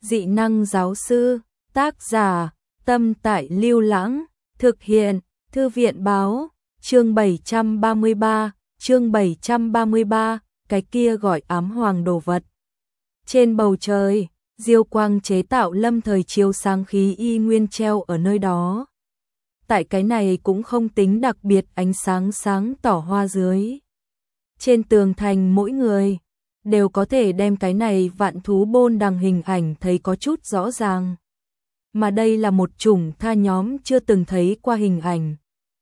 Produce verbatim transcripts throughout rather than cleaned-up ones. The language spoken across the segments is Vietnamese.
Dị năng giáo sư, tác giả, Tâm Tại Lưu Lãng, thực hiện, Thư viện báo, chương bảy trăm ba mươi ba, chương bảy trăm ba mươi ba, cái kia gọi ám hoàng đồ vật. Trên bầu trời, diêu quang chế tạo lâm thời chiếu sáng khí y nguyên treo ở nơi đó. Tại cái này cũng không tính đặc biệt ánh sáng sáng tỏ hoa dưới. Trên tường thành mỗi người đều có thể đem cái này vạn thú bôn đằng hình ảnh thấy có chút rõ ràng. Mà đây là một chủng tha nhóm chưa từng thấy qua hình ảnh.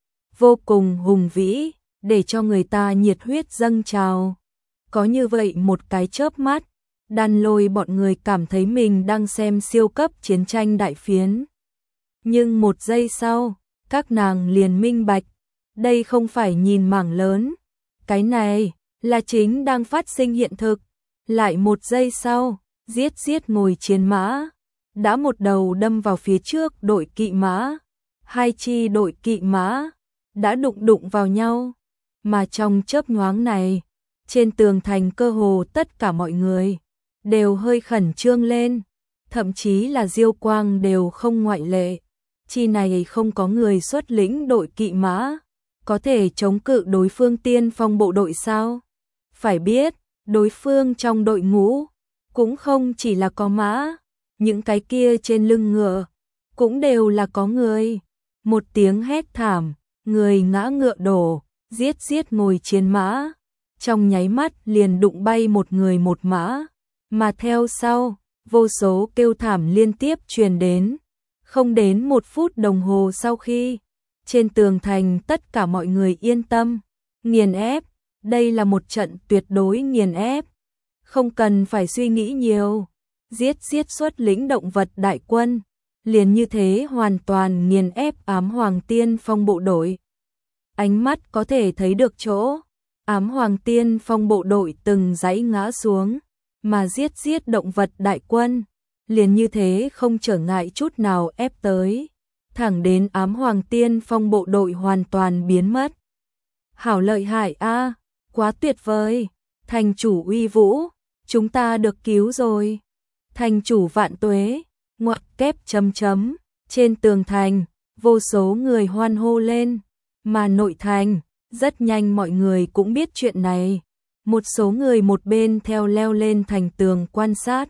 Vô cùng hùng vĩ, để cho người ta nhiệt huyết dâng trào. Có như vậy một cái chớp mắt, Đan Lôi bọn người cảm thấy mình đang xem siêu cấp chiến tranh đại phiến. Nhưng một giây sau, các nàng liền minh bạch, đây không phải nhìn mảng lớn. Cái này là chính đang phát sinh hiện thực. Lại một giây sau, giết giết ngồi chiến mã, đã một đầu đâm vào phía trước đội kỵ mã. Hai chi đội kỵ mã đã đụng đụng vào nhau, mà trong chớp nhoáng này, trên tường thành cơ hồ tất cả mọi người đều hơi khẩn trương lên, thậm chí là Diêu Quang đều không ngoại lệ. Chi này không có người xuất lĩnh đội kỵ mã, có thể chống cự đối phương tiên phong bộ đội sao? Phải biết, đối phương trong đội ngũ cũng không chỉ là có mã, những cái kia trên lưng ngựa cũng đều là có người. Một tiếng hét thảm, người ngã ngựa đổ, giết giết ngồi chiến mã, trong nháy mắt liền đụng bay một người một mã, mà theo sau, vô số kêu thảm liên tiếp truyền đến. Không đến một phút đồng hồ sau khi, trên tường thành tất cả mọi người yên tâm, nghiền ép, đây là một trận tuyệt đối nghiền ép, không cần phải suy nghĩ nhiều, giết giết xuất lĩnh động vật đại quân, liền như thế hoàn toàn nghiền ép ám hoàng tiên phong bộ đội. Ánh mắt có thể thấy được chỗ, ám hoàng tiên phong bộ đội từng dãy ngã xuống, mà giết giết động vật đại quân, liền như thế không trở ngại chút nào ép tới, thẳng đến ám hoàng tiên phong bộ đội hoàn toàn biến mất. Hảo lợi hại a, quá tuyệt vời, thành chủ uy vũ, chúng ta được cứu rồi. Thành chủ vạn tuế, ngoặc kép chấm chấm, trên tường thành, vô số người hoan hô lên, mà nội thành, rất nhanh mọi người cũng biết chuyện này. Một số người một bên theo leo lên thành tường quan sát,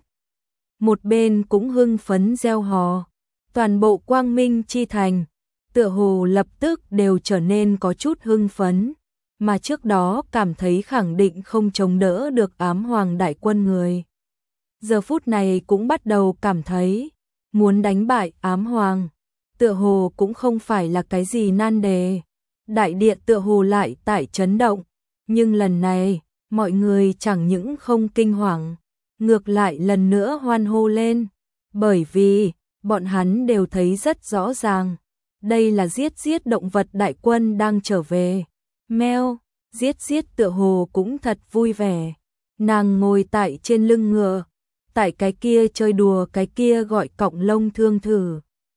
một bên cũng hưng phấn reo hò. Toàn bộ Quang Minh chi thành, tựa hồ lập tức đều trở nên có chút hưng phấn, mà trước đó cảm thấy khẳng định không chống đỡ được ám hoàng đại quân người. Giờ phút này cũng bắt đầu cảm thấy, muốn đánh bại ám hoàng, tựa hồ cũng không phải là cái gì nan đề. Đại địa tựa hồ lại tại chấn động, nhưng lần này, mọi người chẳng những không kinh hoàng, ngược lại lần nữa hoan hô lên, bởi vì bọn hắn đều thấy rất rõ ràng, đây là giết giết động vật đại quân đang trở về. Meo, giết giết tựa hồ cũng thật vui vẻ, nàng ngồi tại trên lưng ngựa, tại cái kia chơi đùa cái kia gọi cọng lông thương thử,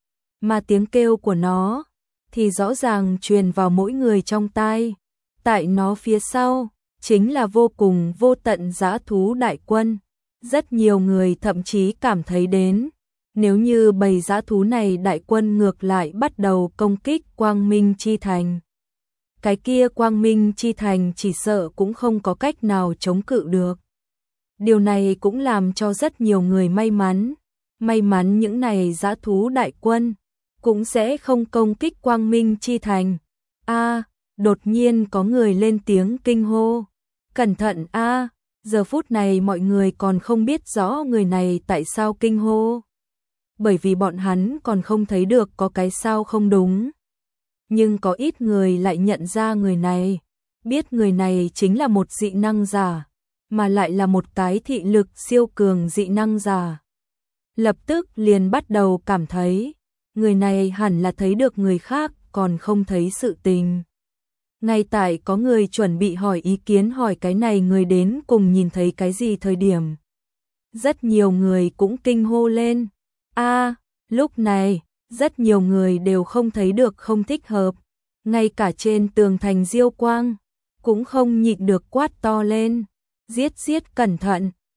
mà tiếng kêu của nó thì rõ ràng truyền vào mỗi người trong tai. Tại nó phía sau chính là vô cùng vô tận dã thú đại quân. Rất nhiều người thậm chí cảm thấy đến, nếu như bầy dã thú này đại quân ngược lại bắt đầu công kích Quang Minh chi thành, cái kia Quang Minh chi thành chỉ sợ cũng không có cách nào chống cự được. Điều này cũng làm cho rất nhiều người may mắn, may mắn những này dã thú đại quân cũng sẽ không công kích Quang Minh chi thành. A, đột nhiên có người lên tiếng kinh hô, cẩn thận a. Giờ phút này mọi người còn không biết rõ người này tại sao kinh hô, bởi vì bọn hắn còn không thấy được có cái sao không đúng. Nhưng có ít người lại nhận ra người này, biết người này chính là một dị năng giả, mà lại là một cái thị lực siêu cường dị năng giả. Lập tức liền bắt đầu cảm thấy, người này hẳn là thấy được người khác còn không thấy sự tình. Ngay tại có người chuẩn bị hỏi ý kiến hỏi cái này người đến cùng nhìn thấy cái gì thời điểm, rất nhiều người cũng kinh hô lên. A, lúc này, rất nhiều người đều không thấy được không thích hợp, ngay cả trên tường thành Diêu Quang cũng không nhịn được quát to lên, giết giết cẩn thận,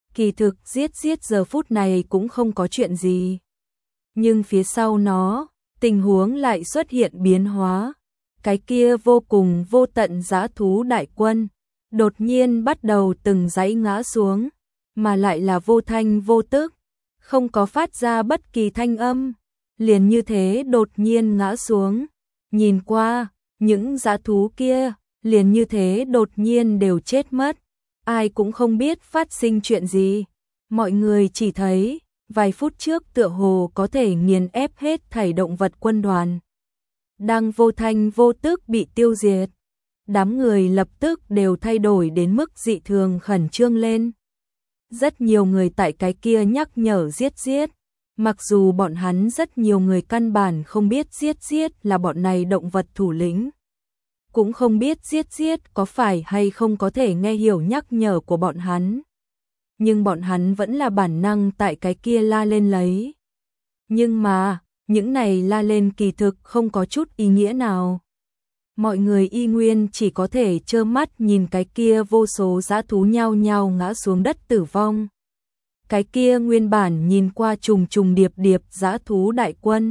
kỳ thực giết giết giờ phút này cũng không có chuyện gì. Nhưng phía sau nó, tình huống lại xuất hiện biến hóa. Cái kia vô cùng vô tận dã thú đại quân, đột nhiên bắt đầu từng dãy ngã xuống, mà lại là vô thanh vô tức, không có phát ra bất kỳ thanh âm, liền như thế đột nhiên ngã xuống. Nhìn qua, những dã thú kia, liền như thế đột nhiên đều chết mất, ai cũng không biết phát sinh chuyện gì. Mọi người chỉ thấy, vài phút trước tựa hồ có thể nghiền ép hết thảy động vật quân đoàn, đang vô thanh vô tức bị tiêu diệt. Đám người lập tức đều thay đổi đến mức dị thường khẩn trương lên. Rất nhiều người tại cái kia nhắc nhở giết giết, mặc dù bọn hắn rất nhiều người căn bản không biết giết giết là bọn này động vật thủ lĩnh, cũng không biết giết giết có phải hay không có thể nghe hiểu nhắc nhở của bọn hắn. Nhưng bọn hắn vẫn là bản năng tại cái kia la lên lấy. Nhưng mà, những này la lên kỳ thực không có chút ý nghĩa nào. Mọi người y nguyên chỉ có thể trơ mắt nhìn cái kia vô số dã thú nhao nhao ngã xuống đất tử vong. Cái kia nguyên bản nhìn qua trùng trùng điệp điệp dã thú đại quân,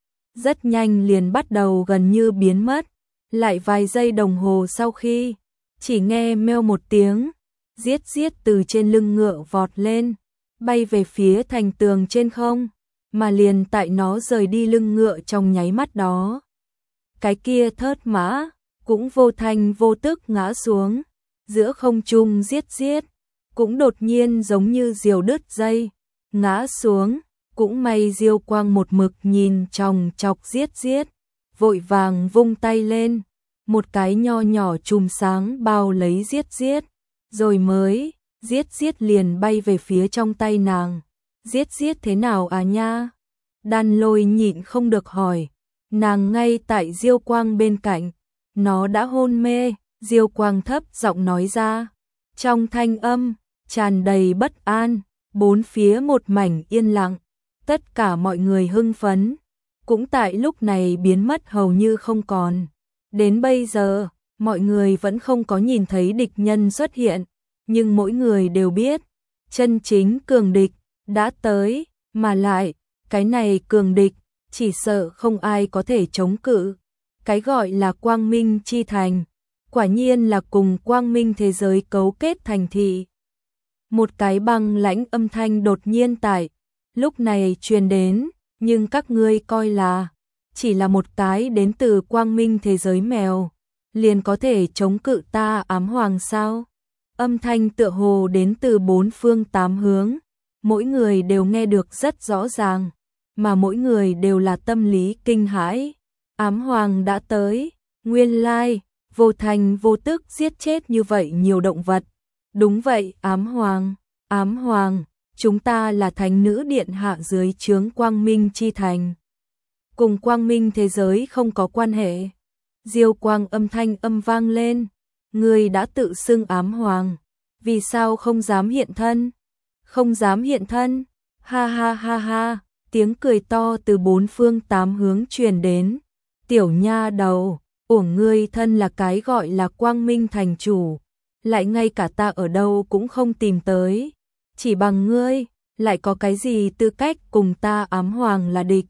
rất nhanh liền bắt đầu gần như biến mất. Lại vài giây đồng hồ sau khi, chỉ nghe meo một tiếng, giết giết từ trên lưng ngựa vọt lên, bay về phía thành tường trên không, mà liền tại nó rời đi lưng ngựa trong nháy mắt đó. Cái kia thớt mã, cũng vô thanh vô tức ngã xuống, giữa không trung giết giết, cũng đột nhiên giống như diều đứt dây, ngã xuống, cũng may Diêu Quang một mực nhìn chòng chọc giết giết, vội vàng vung tay lên, một cái nho nhỏ chùm sáng bao lấy giết giết, rồi mới, giết giết liền bay về phía trong tay nàng. Giết giết thế nào à nha? Đan Lôi nhịn không được hỏi, nàng ngay tại Diêu Quang bên cạnh, nó đã hôn mê, Diêu Quang thấp giọng nói ra, trong thanh âm tràn đầy bất an, bốn phía một mảnh yên lặng, tất cả mọi người hưng phấn, cũng tại lúc này biến mất hầu như không còn. Đến bây giờ, mọi người vẫn không có nhìn thấy địch nhân xuất hiện, nhưng mỗi người đều biết, chân chính cường địch đã tới, mà lại, cái này cường địch, chỉ sợ không ai có thể chống cự. Cái gọi là Quang Minh chi thành, quả nhiên là cùng Quang Minh thế giới cấu kết thành thị. Một cái băng lãnh âm thanh đột nhiên tại lúc này truyền đến, nhưng các ngươi coi là chỉ là một cái đến từ Quang Minh thế giới mèo, liền có thể chống cự ta ám hoàng sao? Âm thanh tựa hồ đến từ bốn phương tám hướng, mỗi người đều nghe được rất rõ ràng, mà mỗi người đều là tâm lý kinh hãi. Ám hoàng đã tới, nguyên lai, vô thành vô tức giết chết như vậy nhiều động vật. Đúng vậy, ám hoàng, ám hoàng, chúng ta là thánh nữ điện hạ dưới trướng Quang Minh chi thành. Cùng Quang Minh thế giới không có quan hệ. Diêu Quang âm thanh âm vang lên, người đã tự xưng ám hoàng, vì sao không dám hiện thân? Không dám hiện thân? Ha ha ha ha, tiếng cười to từ bốn phương tám hướng truyền đến. Tiểu nha đầu, uổng ngươi thân là cái gọi là Quang Minh thành chủ, lại ngay cả ta ở đâu cũng không tìm tới, chỉ bằng ngươi, lại có cái gì tư cách cùng ta ám hoàng là địch?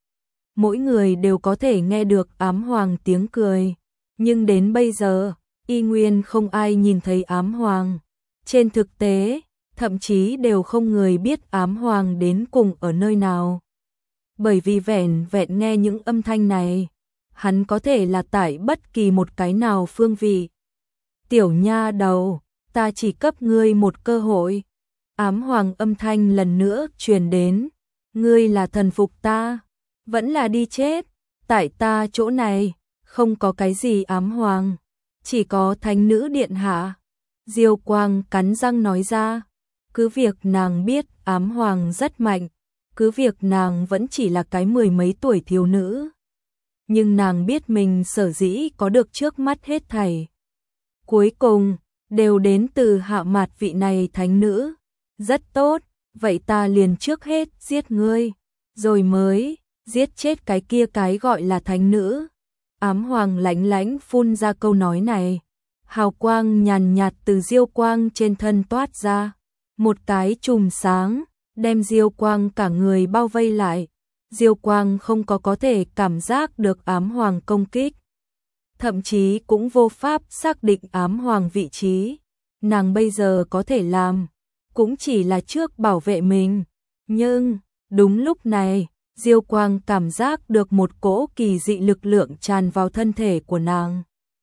Mỗi người đều có thể nghe được ám hoàng tiếng cười, nhưng đến bây giờ, y nguyên không ai nhìn thấy ám hoàng. Trên thực tế, thậm chí đều không người biết ám hoàng đến cùng ở nơi nào. Bởi vì vẻn vẹn nghe những âm thanh này, hắn có thể là tại bất kỳ một cái nào phương vị. Tiểu nha đầu, ta chỉ cấp ngươi một cơ hội. Ám hoàng âm thanh lần nữa truyền đến, ngươi là thần phục ta, vẫn là đi chết, tại ta chỗ này, không có cái gì ám hoàng, chỉ có thánh nữ điện hạ. Diêu Quang cắn răng nói ra, cứ việc nàng biết ám hoàng rất mạnh, cứ việc nàng vẫn chỉ là cái mười mấy tuổi thiếu nữ, nhưng nàng biết mình sở dĩ có được trước mắt hết thảy, cuối cùng đều đến từ hạ mạt vị này thánh nữ. Rất tốt, vậy ta liền trước hết giết ngươi, rồi mới giết chết cái kia cái gọi là thánh nữ. Ám hoàng lãnh lãnh phun ra câu nói này, hào quang nhàn nhạt từ Diêu Quang trên thân toát ra, một cái chùm sáng, đem Diêu Quang cả người bao vây lại. Diêu Quang không có có thể cảm giác được ám hoàng công kích, thậm chí cũng vô pháp xác định ám hoàng vị trí. Nàng bây giờ có thể làm, cũng chỉ là trước bảo vệ mình. Nhưng, đúng lúc này, Diêu Quang cảm giác được một cỗ kỳ dị lực lượng tràn vào thân thể của nàng.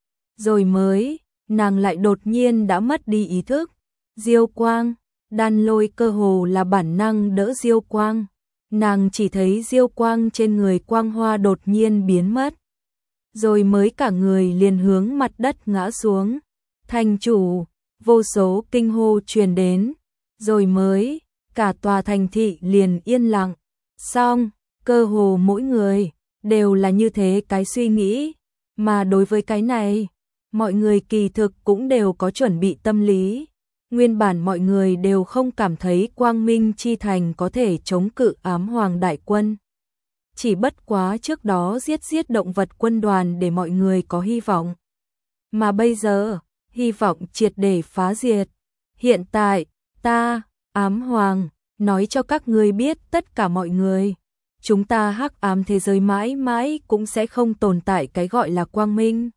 Rồi mới, nàng lại đột nhiên đã mất đi ý thức. Diêu Quang, Đan Lôi cơ hồ là bản năng đỡ Diêu Quang. Nàng chỉ thấy Diêu Quang trên người quang hoa đột nhiên biến mất. Rồi mới cả người liền hướng mặt đất ngã xuống. Thành chủ, vô số kinh hô truyền đến. Rồi mới, cả tòa thành thị liền yên lặng. Xong, cơ hồ mỗi người đều là như thế cái suy nghĩ. Mà đối với cái này, mọi người kỳ thực cũng đều có chuẩn bị tâm lý. Nguyên bản mọi người đều không cảm thấy Quang Minh Chi Thành có thể chống cự ám hoàng đại quân. Chỉ bất quá trước đó giết giết động vật quân đoàn để mọi người có hy vọng. Mà bây giờ, hy vọng triệt để phá diệt. Hiện tại, ta, ám hoàng, nói cho các ngươi biết tất cả mọi người. Chúng ta hắc ám thế giới mãi mãi cũng sẽ không tồn tại cái gọi là quang minh.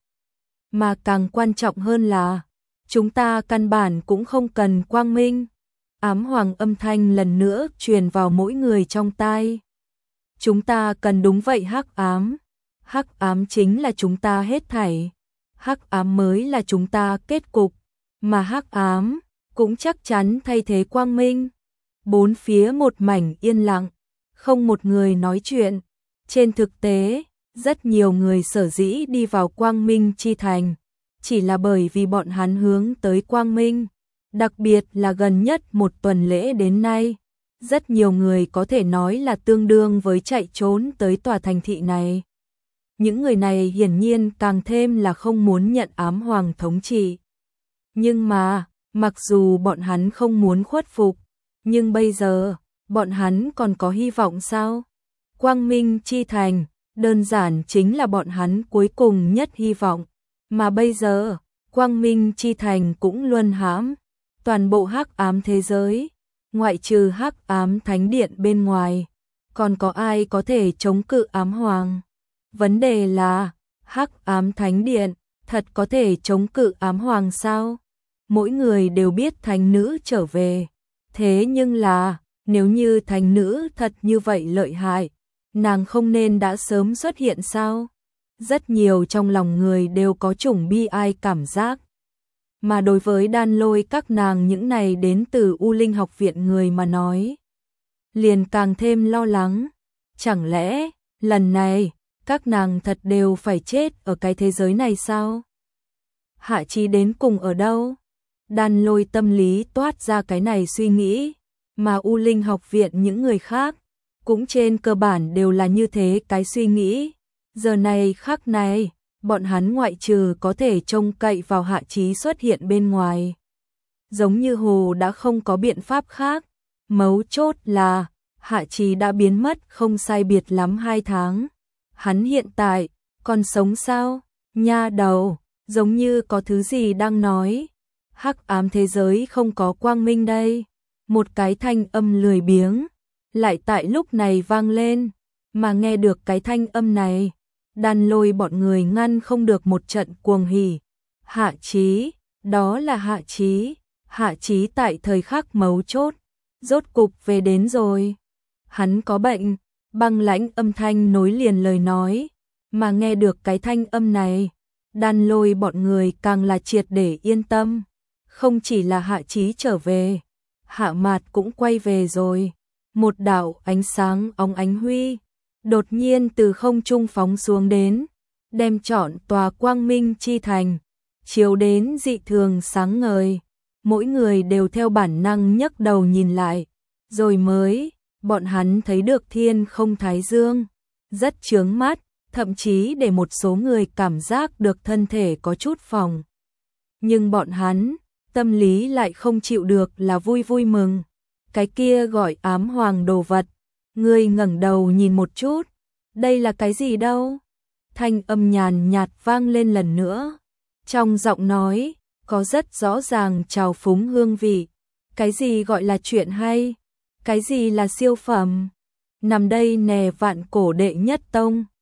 Mà càng quan trọng hơn là, chúng ta căn bản cũng không cần quang minh. Ám hoàng âm thanh lần nữa truyền vào mỗi người trong tai. Chúng ta cần đúng vậy hắc ám. Hắc ám chính là chúng ta hết thảy. Hắc ám mới là chúng ta kết cục. Mà hắc ám cũng chắc chắn thay thế quang minh. Bốn phía một mảnh yên lặng, không một người nói chuyện. Trên thực tế, rất nhiều người sở dĩ đi vào Quang Minh Chi Thành, chỉ là bởi vì bọn hắn hướng tới Quang Minh. Đặc biệt là gần nhất một tuần lễ đến nay, rất nhiều người có thể nói là tương đương với chạy trốn tới tòa thành thị này. Những người này hiển nhiên càng thêm là không muốn nhận ám hoàng thống trị. Nhưng mà, mặc dù bọn hắn không muốn khuất phục, nhưng bây giờ, bọn hắn còn có hy vọng sao? Quang Minh Chi Thành, đơn giản chính là bọn hắn cuối cùng nhất hy vọng. Mà bây giờ, Quang Minh Chi Thành cũng luân hãm. Toàn bộ hắc ám thế giới, ngoại trừ hắc ám thánh điện bên ngoài, còn có ai có thể chống cự ám hoàng? Vấn đề là, hắc ám thánh điện thật có thể chống cự ám hoàng sao? Mỗi người đều biết thánh nữ trở về. Thế nhưng là, nếu như thánh nữ thật như vậy lợi hại, nàng không nên đã sớm xuất hiện sao? Rất nhiều trong lòng người đều có chủng bi ai cảm giác. Mà đối với Đan Lôi các nàng những này đến từ U Linh học viện người mà nói, liền càng thêm lo lắng. Chẳng lẽ, lần này, các nàng thật đều phải chết ở cái thế giới này sao? Hạ Chí đến cùng ở đâu? Đan Lôi tâm lý toát ra cái này suy nghĩ, mà U Linh học viện những người khác, cũng trên cơ bản đều là như thế cái suy nghĩ. Giờ này khắc này, bọn hắn ngoại trừ có thể trông cậy vào Hạ Chí xuất hiện bên ngoài. Giống như hồ đã không có biện pháp khác. Mấu chốt là, Hạ Chí đã biến mất không sai biệt lắm hai tháng. Hắn hiện tại, còn sống sao? Nha đầu, giống như có thứ gì đang nói. Hắc ám thế giới không có quang minh đây. Một cái thanh âm lười biếng, lại tại lúc này vang lên. Mà nghe được cái thanh âm này, Đan Lôi bọn người ngăn không được một trận cuồng hỉ. Hạ Chí, đó là Hạ Chí. Hạ Chí tại thời khắc mấu chốt, rốt cục về đến rồi. Hắn có bệnh, băng lãnh âm thanh nối liền lời nói. Mà nghe được cái thanh âm này, Đan Lôi bọn người càng là triệt để yên tâm. Không chỉ là Hạ Chí trở về, Hạ Mạt cũng quay về rồi. Một đạo ánh sáng óng ánh huy, đột nhiên từ không trung phóng xuống đến, đem trọn tòa Quang Minh Chi Thành, chiếu đến dị thường sáng ngời. Mỗi người đều theo bản năng nhấc đầu nhìn lại, rồi mới, bọn hắn thấy được thiên không thái dương, rất chướng mắt, thậm chí để một số người cảm giác được thân thể có chút phồng. Nhưng bọn hắn, tâm lý lại không chịu được là vui vui mừng. Cái kia gọi ám hoàng đồ vật, ngươi ngẩng đầu nhìn một chút, đây là cái gì đâu? Thanh âm nhàn nhạt vang lên lần nữa, trong giọng nói có rất rõ ràng trào phúng hương vị. Cái gì gọi là chuyện hay? Cái gì là siêu phẩm? Nằm đây nè vạn cổ đệ nhất tông.